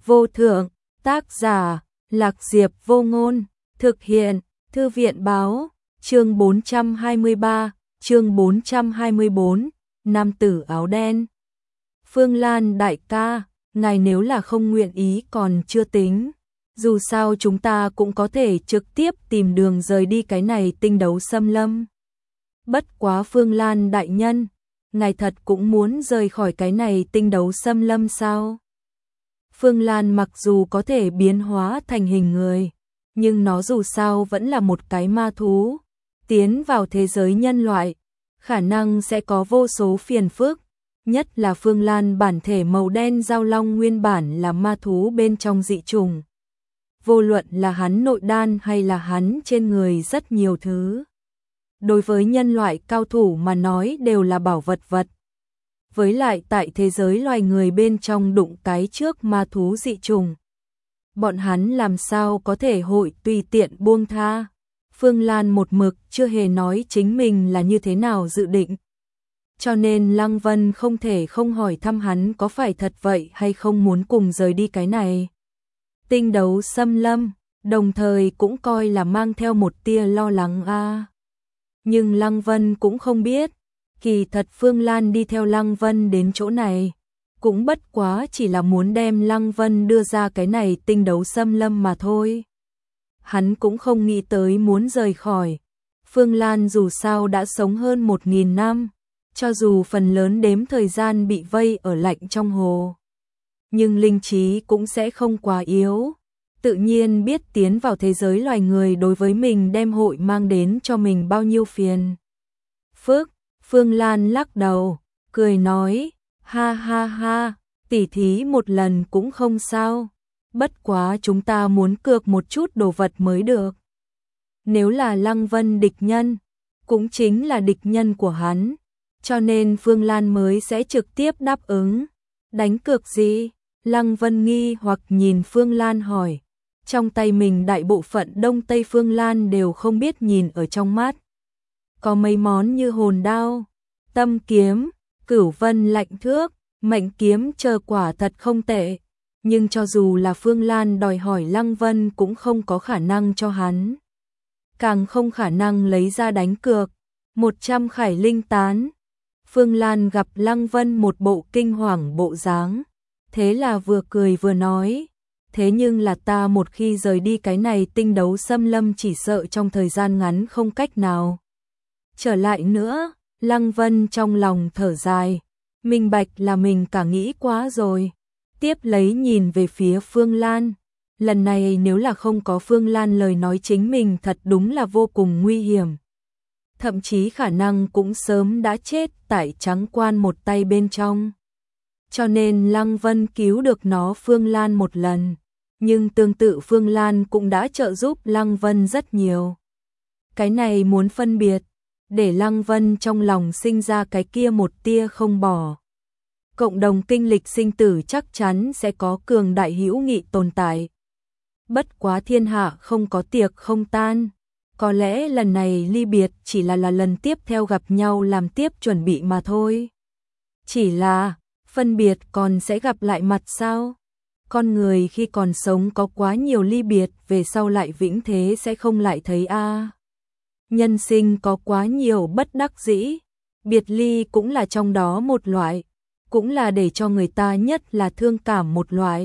vô thượng, tác giả, Lạc Diệp Vô Ngôn, thực hiện, Thư viện báo, chương 423, chương 424, nam tử áo đen. Phương Lan đại ca, ngài nếu là không nguyện ý còn chưa tính, dù sao chúng ta cũng có thể trực tiếp tìm đường rời đi cái này tinh đấu xâm lâm. Bất quá Phương Lan đại nhân, ngài thật cũng muốn rời khỏi cái này tinh đấu xâm lâm sao? Phương Lan mặc dù có thể biến hóa thành hình người, nhưng nó dù sao vẫn là một cái ma thú, tiến vào thế giới nhân loại, khả năng sẽ có vô số phiền phức, nhất là Phương Lan bản thể màu đen giao long nguyên bản là ma thú bên trong dị trùng. Vô luận là hắn nội đan hay là hắn trên người rất nhiều thứ, đối với nhân loại cao thủ mà nói đều là bảo vật vật. Với lại tại thế giới loài người bên trong đụng cái trước ma thú dị trùng, bọn hắn làm sao có thể hội tùy tiện buông tha. Phương Lan một mực chưa hề nói chính mình là như thế nào dự định, cho nên Lăng Vân không thể không hỏi thăm hắn có phải thật vậy hay không muốn cùng rời đi cái này tinh đấu xâm lâm, đồng thời cũng coi là mang theo một tia lo lắng a. Nhưng Lăng Vân cũng không biết, kỳ thật Phương Lan đi theo Lăng Vân đến chỗ này, cũng bất quá chỉ là muốn đem Lăng Vân đưa ra cái này tinh đấu xâm lâm mà thôi. Hắn cũng không nghĩ tới muốn rời khỏi. Phương Lan dù sao đã sống hơn 1000 năm, cho dù phần lớn đếm thời gian bị vây ở lạnh trong hồ, nhưng linh trí cũng sẽ không quá yếu. Tự nhiên biết tiến vào thế giới loài người đối với mình đem hội mang đến cho mình bao nhiêu phiền phức. Phương Lan lắc đầu, cười nói, ha ha ha, tỉ thí một lần cũng không sao, bất quá chúng ta muốn cược một chút đồ vật mới được. Nếu là Lăng Vân địch nhân, cũng chính là địch nhân của hắn, cho nên Phương Lan mới sẽ trực tiếp đáp ứng. Đánh cược gì? Lăng Vân nghi hoặc nhìn Phương Lan hỏi. Trong tay mình đại bộ phận Đông Tây Phương Lan đều không biết nhìn ở trong mắt. Có mấy món như hồn đao, tâm kiếm, cửu vân lạnh thước, mệnh kiếm chờ quả thật không tệ. Nhưng cho dù là Phương Lan đòi hỏi Lăng Vân cũng không có khả năng cho hắn. Càng không khả năng lấy ra đánh cược. 100 khải linh tán. Phương Lan gặp Lăng Vân một bộ kinh hoàng bộ dáng, thế là vừa cười vừa nói, thế nhưng là ta một khi rời đi cái này tinh đấu xâm lâm chỉ sợ trong thời gian ngắn không cách nào trở lại nữa. Lăng Vân trong lòng thở dài, minh bạch là mình cả nghĩ quá rồi. Tiếp lấy nhìn về phía Phương Lan, lần này nếu là không có Phương Lan lời nói chính mình thật đúng là vô cùng nguy hiểm. Thậm chí khả năng cũng sớm đã chết tại Trắng Quan một tay bên trong. Cho nên Lăng Vân cứu được nó Phương Lan một lần, nhưng tương tự Phương Lan cũng đã trợ giúp Lăng Vân rất nhiều. Cái này muốn phân biệt, để Lăng Vân trong lòng sinh ra cái kia một tia không bỏ. Cộng đồng kinh lịch sinh tử chắc chắn sẽ có cường đại hữu nghị tồn tại. Bất quá thiên hạ không có tiệc không tan. Có lẽ lần này ly biệt chỉ là lần tiếp theo gặp nhau làm tiếp chuẩn bị mà thôi. Chỉ là, phân biệt còn sẽ gặp lại mặt sao? Con người khi còn sống có quá nhiều ly biệt, về sau lại vĩnh thế sẽ không lại thấy a. Nhân sinh có quá nhiều bất đắc dĩ, biệt ly cũng là trong đó một loại, cũng là để cho người ta nhất là thương cảm một loại.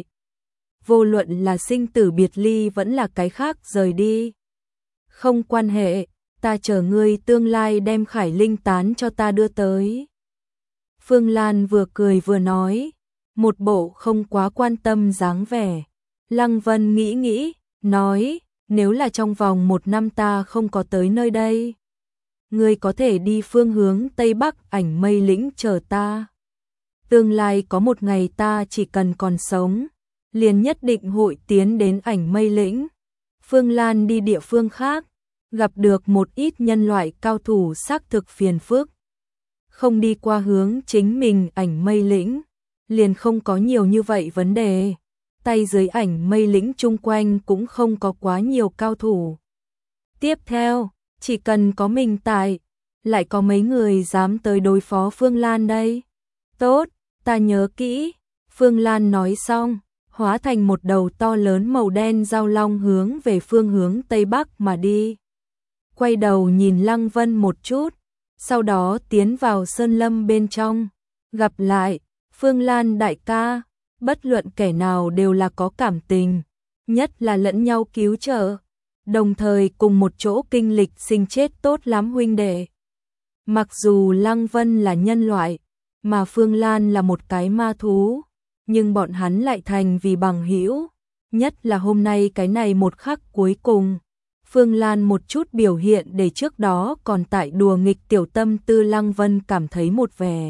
Vô luận là sinh tử biệt ly vẫn là cái khác rời đi. Không quan hệ, ta chờ ngươi tương lai đem khải linh tán cho ta đưa tới. Phương Lan vừa cười vừa nói, một bộ không quá quan tâm dáng vẻ. Lăng Vân nghĩ nghĩ, nói, nếu là trong vòng 1 năm ta không có tới nơi đây, ngươi có thể đi phương hướng Tây Bắc Ảnh Mây Lĩnh chờ ta. Tương lai có một ngày ta chỉ cần còn sống, liền nhất định hội tiến đến Ảnh Mây Lĩnh. Phương Lan đi địa phương khác, gặp được một ít nhân loại cao thủ xác thực phiền phức. Không đi qua hướng chính mình Ảnh Mây Lĩnh, liền không có nhiều như vậy vấn đề. Tay dưới Ảnh Mây Lĩnh chung quanh cũng không có quá nhiều cao thủ. Tiếp theo, chỉ cần có mình tại, lại có mấy người dám tới đối phó Phương Lan đây. Tốt, ta nhớ kỹ. Phương Lan nói xong, hóa thành một đầu to lớn màu đen giao long hướng về phương hướng Tây Bắc mà đi. Quay đầu nhìn Lăng Vân một chút, sau đó tiến vào sơn lâm bên trong. Gặp lại, Phương Lan đại ca, bất luận kẻ nào đều là có cảm tình, nhất là lẫn nhau cứu trợ, đồng thời cùng một chỗ kinh lịch sinh chết tốt lắm huynh đệ. Mặc dù Lăng Vân là nhân loại, mà Phương Lan là một cái ma thú, nhưng bọn hắn lại thành vì bằng hữu, nhất là hôm nay cái này một khắc cuối cùng. Phương Lan một chút biểu hiện để trước đó còn tại đùa nghịch tiểu tâm tư Lăng Vân cảm thấy một vẻ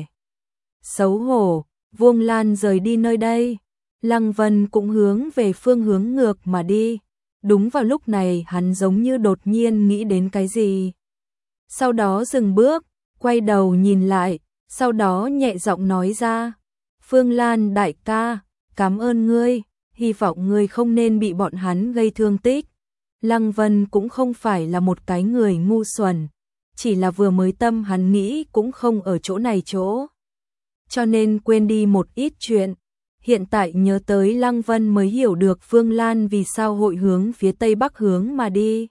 xấu hổ. Vuông Lan rời đi nơi đây, Lăng Vân cũng hướng về phương hướng ngược mà đi. Đúng vào lúc này hắn giống như đột nhiên nghĩ đến cái gì. Sau đó dừng bước, quay đầu nhìn lại, sau đó nhẹ giọng nói ra, Phương Lan đại ca, cảm ơn ngươi, hy vọng ngươi không nên bị bọn hắn gây thương tích. Lăng Vân cũng không phải là một cái người ngu xuẩn, chỉ là vừa mới tâm hắn nghĩ cũng không ở chỗ này chỗ, cho nên quên đi một ít chuyện. Hiện tại nhớ tới Lăng Vân mới hiểu được Phương Lan vì sao hội hướng phía Tây Bắc hướng mà đi.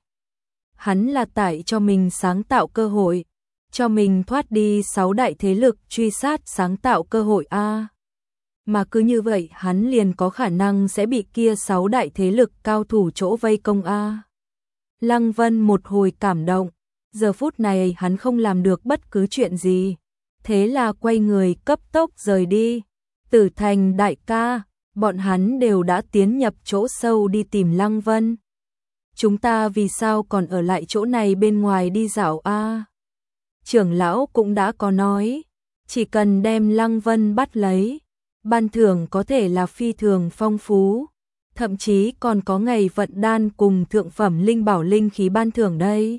Hắn là tại cho mình sáng tạo cơ hội, cho mình thoát đi 6 đại thế lực truy sát sáng tạo cơ hội a. Mà cứ như vậy hắn liền có khả năng sẽ bị kia 6 đại thế lực cao thủ chỗ vây công a. Lăng Vân một hồi cảm động, giờ phút này hắn không làm được bất cứ chuyện gì, thế là quay người cấp tốc rời đi. Tử Thành đại ca, bọn hắn đều đã tiến nhập chỗ sâu đi tìm Lăng Vân. Chúng ta vì sao còn ở lại chỗ này bên ngoài đi dạo a? Trưởng lão cũng đã có nói, chỉ cần đem Lăng Vân bắt lấy, ban thưởng có thể là phi thường phong phú, thậm chí còn có ngày vận đan cùng thượng phẩm linh bảo linh khí ban thưởng đây.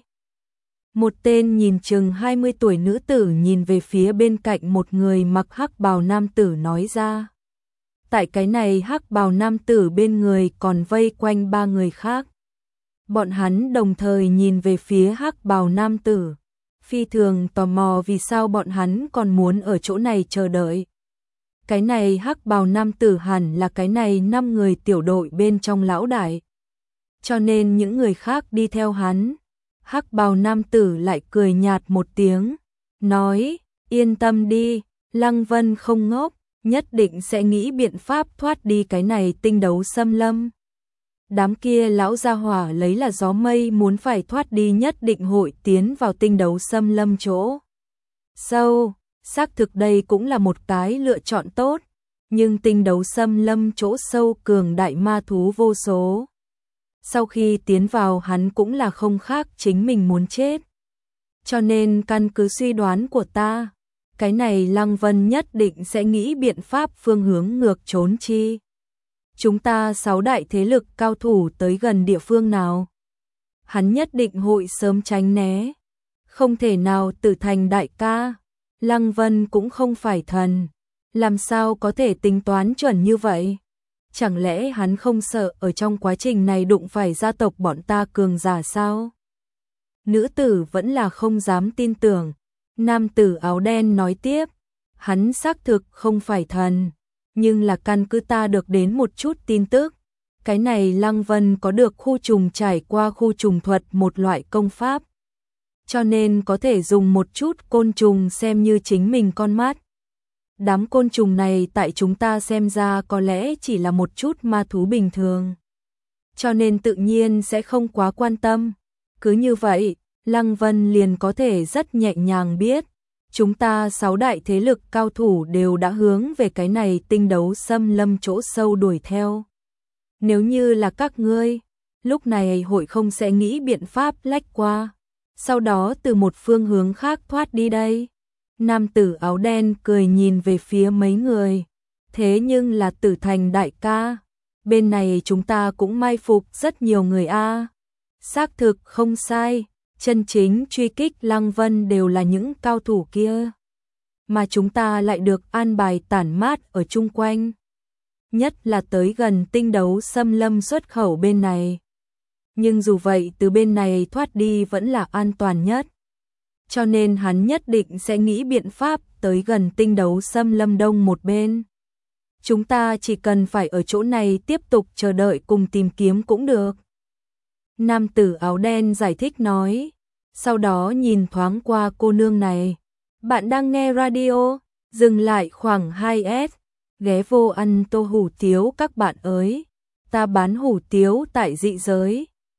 Một tên nhìn chừng 20 tuổi nữ tử nhìn về phía bên cạnh một người mặc hắc bào nam tử nói ra. Tại cái này hắc bào nam tử bên người còn vây quanh 3 người khác. Bọn hắn đồng thời nhìn về phía hắc bào nam tử, phi thường tò mò vì sao bọn hắn còn muốn ở chỗ này chờ đợi. Cái này hắc bào nam tử hẳn là cái này 5 người tiểu đội bên trong lão đại, cho nên những người khác đi theo hắn. Hắc bào nam tử lại cười nhạt một tiếng, nói, yên tâm đi, Lăng Vân không ngốc, nhất định sẽ nghĩ biện pháp thoát đi cái này tinh đấu xâm lâm. Đám kia lão gia hỏa lấy là gió mây muốn phải thoát đi nhất định hội tiến vào tinh đấu xâm lâm chỗ sâu, xác thực đây cũng là một cái lựa chọn tốt, nhưng tinh đấu xâm lâm chỗ sâu cường đại ma thú vô số. Sau khi tiến vào hắn cũng là không khác chính mình muốn chết. Cho nên căn cứ suy đoán của ta, cái này Lăng Vân nhất định sẽ nghĩ biện pháp phương hướng ngược trốn chi. Chúng ta 6 đại thế lực cao thủ tới gần địa phương nào, hắn nhất định hội sớm tránh né. Không thể nào. Tử Thành đại ca, Lăng Vân cũng không phải thần, làm sao có thể tính toán chuẩn như vậy? Chẳng lẽ hắn không sợ ở trong quá trình này đụng phải gia tộc bọn ta cường giả sao? Nữ tử vẫn là không dám tin tưởng. Nam tử áo đen nói tiếp, hắn xác thực không phải thần, nhưng là căn cứ ta được đến một chút tin tức. Cái này Lăng Vân có được khu trùng trải qua khu trùng thuật một loại công pháp, cho nên có thể dùng một chút côn trùng xem như chính mình con mắt. Đám côn trùng này tại chúng ta xem ra có lẽ chỉ là một chút ma thú bình thường, cho nên tự nhiên sẽ không quá quan tâm. Cứ như vậy, Lăng Vân liền có thể rất nhẹ nhàng biết, chúng ta 6 đại thế lực cao thủ đều đã hướng về cái này tinh đấu xâm lâm chỗ sâu đuổi theo. Nếu như là các ngươi, lúc này hội không sẽ nghĩ biện pháp lách qua, sau đó từ một phương hướng khác thoát đi đây. Nam tử áo đen cười nhìn về phía mấy người, thế nhưng là Tử Thành đại ca, bên này chúng ta cũng mai phục rất nhiều người a. Xác thực không sai, chân chính truy kích Lăng Vân đều là những cao thủ kia, mà chúng ta lại được an bài tản mát ở chung quanh, nhất là tới gần tinh đấu xâm lâm xuất khẩu bên này. Nhưng dù vậy từ bên này thoát đi vẫn là an toàn nhất, cho nên hắn nhất định sẽ nghĩ biện pháp tới gần tinh đấu xâm lâm đông một bên. chúng ta chỉ cần phải ở chỗ này tiếp tục chờ đợi cùng tìm kiếm cũng được. Nam tử áo đen giải thích nói, sau đó nhìn thoáng qua cô nương này. Bạn đang nghe radio, dừng lại khoảng 2S, ghé vô ăn tô hủ tiếu các bạn ơi. Ta bán hủ tiếu tại dị giới.